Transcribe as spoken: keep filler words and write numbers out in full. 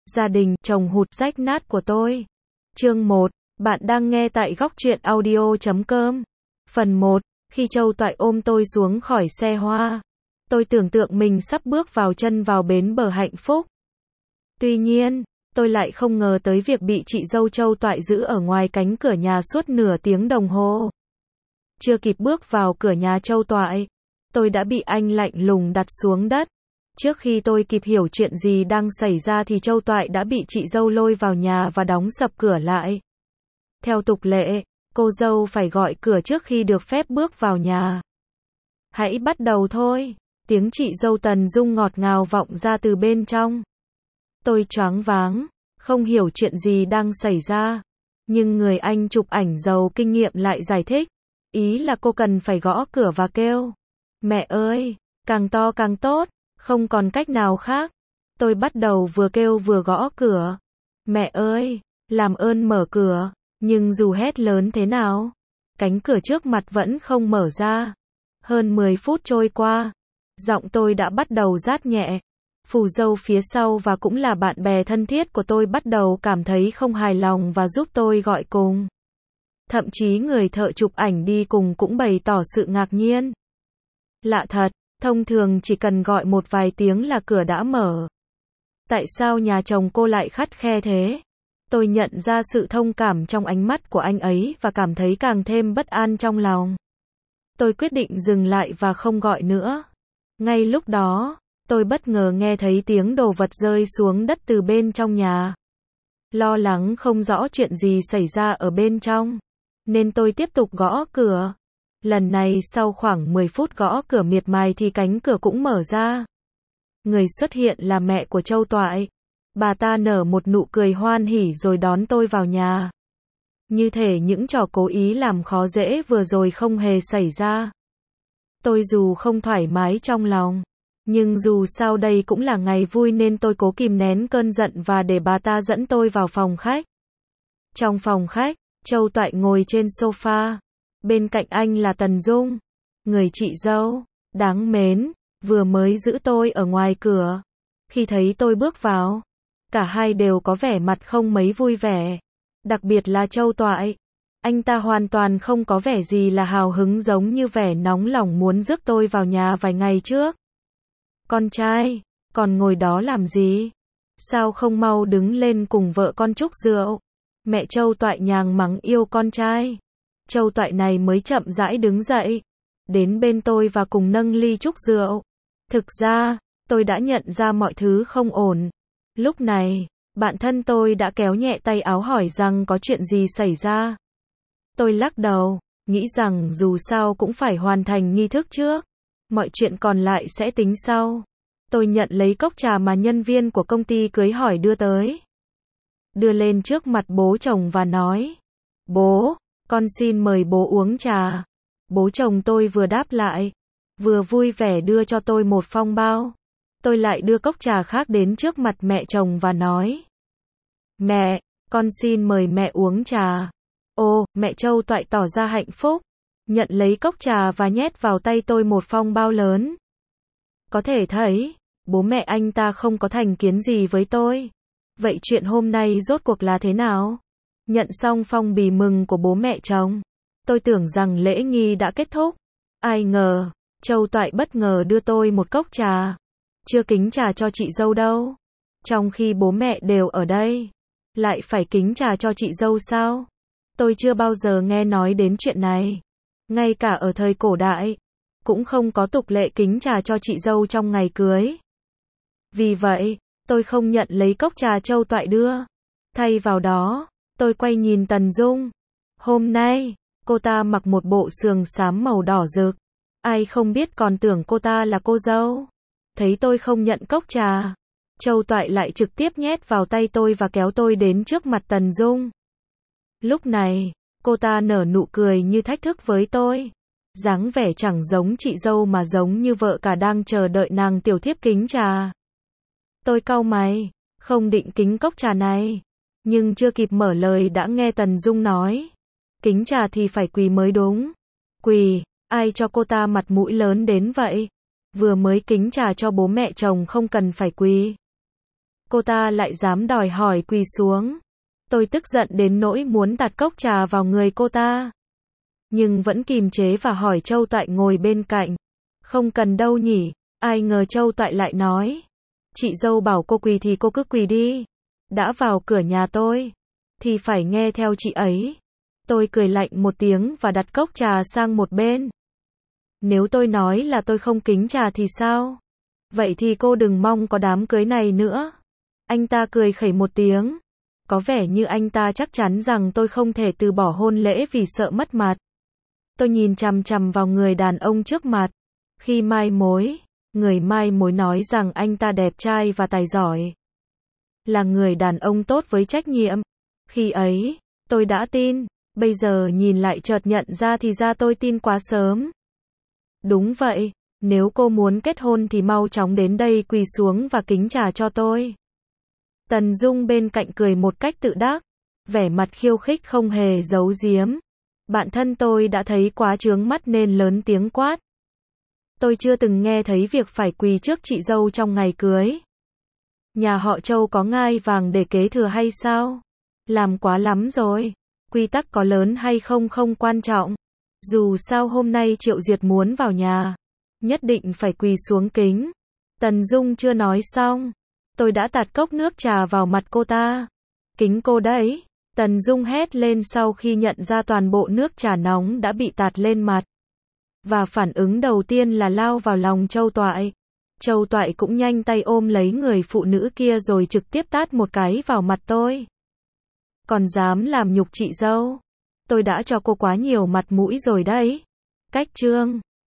Gia đình, chồng hụt rách nát của tôi. Chương một. Bạn đang nghe tại góc truyện audio chấm com. Phần một. Khi Châu Toại ôm tôi xuống khỏi xe hoa, tôi tưởng tượng mình sắp bước vào chân vào bến bờ hạnh phúc. Tuy nhiên, tôi lại không ngờ tới việc bị chị dâu Châu Toại giữ ở ngoài cánh cửa nhà suốt nửa tiếng đồng hồ. Chưa kịp bước vào cửa nhà Châu Toại, tôi đã bị anh lạnh lùng đặt xuống đất. Trước khi tôi kịp hiểu chuyện gì đang xảy ra thì Châu Toại đã bị chị dâu lôi vào nhà và đóng sập cửa lại. Theo tục lệ, cô dâu phải gọi cửa trước khi được phép bước vào nhà. Hãy bắt đầu thôi, tiếng chị dâu Tần Dung ngọt ngào vọng ra từ bên trong. Tôi choáng váng, không hiểu chuyện gì đang xảy ra. Nhưng người anh chụp ảnh giàu kinh nghiệm lại giải thích. Ý là cô cần phải gõ cửa và kêu. Mẹ ơi, càng to càng tốt, không còn cách nào khác. Tôi bắt đầu vừa kêu vừa gõ cửa. Mẹ ơi, làm ơn mở cửa. Nhưng dù hét lớn thế nào, cánh cửa trước mặt vẫn không mở ra. Hơn mười phút trôi qua, giọng tôi đã bắt đầu rát nhẹ. Phù dâu phía sau và cũng là bạn bè thân thiết của tôi bắt đầu cảm thấy không hài lòng và giúp tôi gọi cùng. Thậm chí người thợ chụp ảnh đi cùng cũng bày tỏ sự ngạc nhiên. Lạ thật, thông thường chỉ cần gọi một vài tiếng là cửa đã mở. Tại sao nhà chồng cô lại khắt khe thế? Tôi nhận ra sự thông cảm trong ánh mắt của anh ấy và cảm thấy càng thêm bất an trong lòng. Tôi quyết định dừng lại và không gọi nữa. Ngay lúc đó, tôi bất ngờ nghe thấy tiếng đồ vật rơi xuống đất từ bên trong nhà. Lo lắng không rõ chuyện gì xảy ra ở bên trong, nên tôi tiếp tục gõ cửa. Lần này sau khoảng mười phút gõ cửa miệt mài thì cánh cửa cũng mở ra. Người xuất hiện là mẹ của Châu Toại. Bà ta nở một nụ cười hoan hỉ rồi đón tôi vào nhà. Như thể những trò cố ý làm khó dễ vừa rồi không hề xảy ra. Tôi dù không thoải mái trong lòng, nhưng dù sao đây cũng là ngày vui nên tôi cố kìm nén cơn giận và để bà ta dẫn tôi vào phòng khách. Trong phòng khách, Châu Toại ngồi trên sofa. Bên cạnh anh là Tần Dung, người chị dâu đáng mến, vừa mới giữ tôi ở ngoài cửa. Khi thấy tôi bước vào, cả hai đều có vẻ mặt không mấy vui vẻ. Đặc biệt là Châu Toại. Anh ta hoàn toàn không có vẻ gì là hào hứng giống như vẻ nóng lòng muốn rước tôi vào nhà vài ngày trước. Con trai, còn ngồi đó làm gì? Sao không mau đứng lên cùng vợ con chúc rượu? Mẹ Châu Toại nhàng mắng yêu con trai. Châu Toại này mới chậm rãi đứng dậy, đến bên tôi và cùng nâng ly chúc rượu. Thực ra, tôi đã nhận ra mọi thứ không ổn. Lúc này, bạn thân tôi đã kéo nhẹ tay áo hỏi rằng có chuyện gì xảy ra. Tôi lắc đầu, nghĩ rằng dù sao cũng phải hoàn thành nghi thức trước. Mọi chuyện còn lại sẽ tính sau. Tôi nhận lấy cốc trà mà nhân viên của công ty cưới hỏi đưa tới. Đưa lên trước mặt bố chồng và nói. Bố, con xin mời bố uống trà. Bố chồng tôi vừa đáp lại, vừa vui vẻ đưa cho tôi một phong bao. Tôi lại đưa cốc trà khác đến trước mặt mẹ chồng và nói. Mẹ, con xin mời mẹ uống trà. Ô, mẹ Châu Toại tỏ ra hạnh phúc, nhận lấy cốc trà và nhét vào tay tôi một phong bao lớn. Có thể thấy, bố mẹ anh ta không có thành kiến gì với tôi. Vậy chuyện hôm nay rốt cuộc là thế nào? Nhận xong phong bì mừng của bố mẹ chồng, tôi tưởng rằng lễ nghi đã kết thúc. Ai ngờ, Châu Toại bất ngờ đưa tôi một cốc trà. Chưa kính trà cho chị dâu đâu. Trong khi bố mẹ đều ở đây, lại phải kính trà cho chị dâu sao? Tôi chưa bao giờ nghe nói đến chuyện này. Ngay cả ở thời cổ đại, cũng không có tục lệ kính trà cho chị dâu trong ngày cưới. Vì vậy, tôi không nhận lấy cốc trà Châu Toại đưa. Thay vào đó, tôi quay nhìn Tần Dung. Hôm nay, cô ta mặc một bộ sườn xám màu đỏ rực. Ai không biết còn tưởng cô ta là cô dâu. Thấy tôi không nhận cốc trà, Châu Toại lại trực tiếp nhét vào tay tôi và kéo tôi đến trước mặt Tần Dung. Lúc này, cô ta nở nụ cười như thách thức với tôi. Dáng vẻ chẳng giống chị dâu mà giống như vợ cả đang chờ đợi nàng tiểu thiếp kính trà. Tôi cau mày, không định kính cốc trà này. Nhưng chưa kịp mở lời đã nghe Tần Dung nói. Kính trà thì phải quỳ mới đúng. Quỳ, ai cho cô ta mặt mũi lớn đến vậy? Vừa mới kính trà cho bố mẹ chồng không cần phải quỳ. cô ta lại dám đòi hỏi quỳ xuống. Tôi tức giận đến nỗi muốn tạt cốc trà vào người cô ta. Nhưng vẫn kìm chế và hỏi Châu Toại ngồi bên cạnh. Không cần đâu nhỉ, ai ngờ Châu Toại lại nói. Chị dâu bảo cô quỳ thì cô cứ quỳ đi. Đã vào cửa nhà tôi, thì phải nghe theo chị ấy. Tôi cười lạnh một tiếng và đặt cốc trà sang một bên. Nếu tôi nói là tôi không kính trà thì sao? Vậy thì cô đừng mong có đám cưới này nữa. Anh ta cười khẩy một tiếng. Có vẻ như anh ta chắc chắn rằng tôi không thể từ bỏ hôn lễ vì sợ mất mặt. Tôi nhìn chằm chằm vào người đàn ông trước mặt. Khi mai mối, người mai mối nói rằng anh ta đẹp trai và tài giỏi. Là người đàn ông tốt với trách nhiệm. Khi ấy, tôi đã tin. Bây giờ nhìn lại chợt nhận ra thì ra tôi tin quá sớm. Đúng vậy, nếu cô muốn kết hôn thì mau chóng đến đây quỳ xuống và kính trà cho tôi. Tần Dung bên cạnh cười một cách tự đắc, vẻ mặt khiêu khích không hề giấu giếm. Bạn thân tôi đã thấy quá chướng mắt nên lớn tiếng quát. Tôi chưa từng nghe thấy việc phải quỳ trước chị dâu trong ngày cưới. Nhà họ Châu có ngai vàng để kế thừa hay sao? Làm quá lắm rồi. Quy tắc có lớn hay không không quan trọng. Dù sao hôm nay Triệu Duyệt muốn vào nhà, nhất định phải quỳ xuống kính. Tần Dung chưa nói xong. Tôi đã tạt cốc nước trà vào mặt cô ta. Kính cô đấy. Tần Dung hét lên sau khi nhận ra toàn bộ nước trà nóng đã bị tạt lên mặt. Và phản ứng đầu tiên là lao vào lòng Châu Toại. Châu Toại cũng nhanh tay ôm lấy người phụ nữ kia rồi trực tiếp tát một cái vào mặt tôi. Còn dám làm nhục chị dâu. Tôi đã cho cô quá nhiều mặt mũi rồi đấy. Cách chương